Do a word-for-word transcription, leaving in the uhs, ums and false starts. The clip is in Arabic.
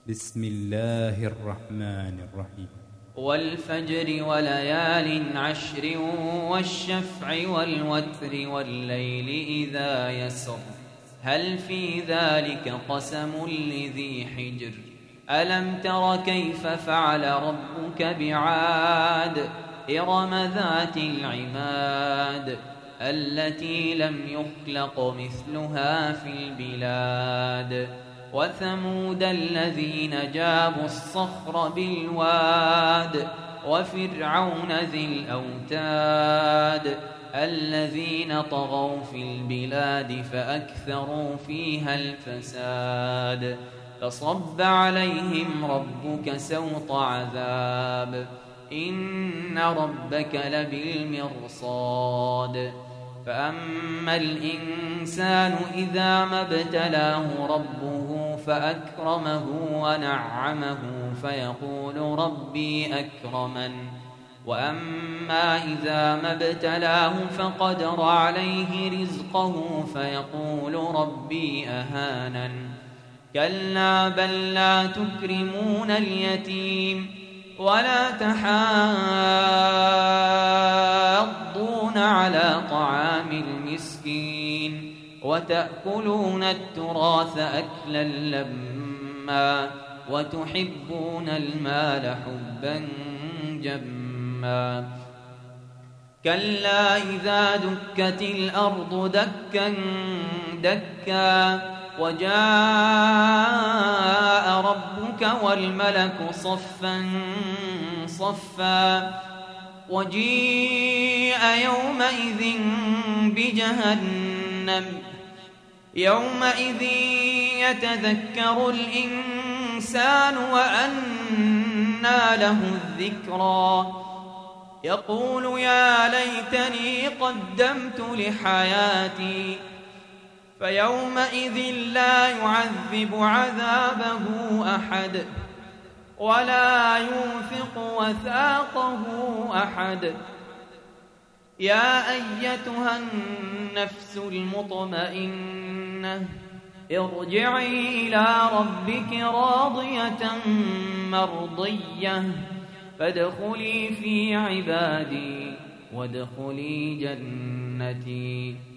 بسم الله الرحمن الرحيم. والفجر وليال عشر والشفع والوتر والليل إذا يسر هل في ذلك قسم لذي حجر ألم تر كيف فعل ربك بعاد إرم ذات العماد التي لم يخلق مثلها في البلاد وثمود الذين جابوا الصخر بالواد وفرعون ذي الأوتاد الذين طغوا في البلاد فأكثروا فيها الفساد فصب عليهم ربك سوط عذاب إن ربك لبالمرصاد فأما الإنسان إذا ما ابتلاه ربه فأكرمه ونعمه فيقول ربي أكرمن وأما إذا ما ابتلاه فقدر عليه رزقه فيقول ربي أهانن كلا بل لا تكرمون اليتيم ولا تحاضون على طعام المسكين وتأكلون التراث أكلا لما وتحبون المال حبا جما كلا إذا دكت الأرض دكا دكا وجاء ربك والملك صفا صفا وجيء يومئذ بجهنم يومئذ يتذكر الإنسان وأنى له الذكرى يقول يا ليتني قدمت لحياتي فيومئذ لا يعذب عذابه أحد ولا يوثق وثاقه أحد يا أيتها النفس المطمئنة ارجعي إلى ربك راضية مرضية فادخلي في عبادي وادخلي جنتي.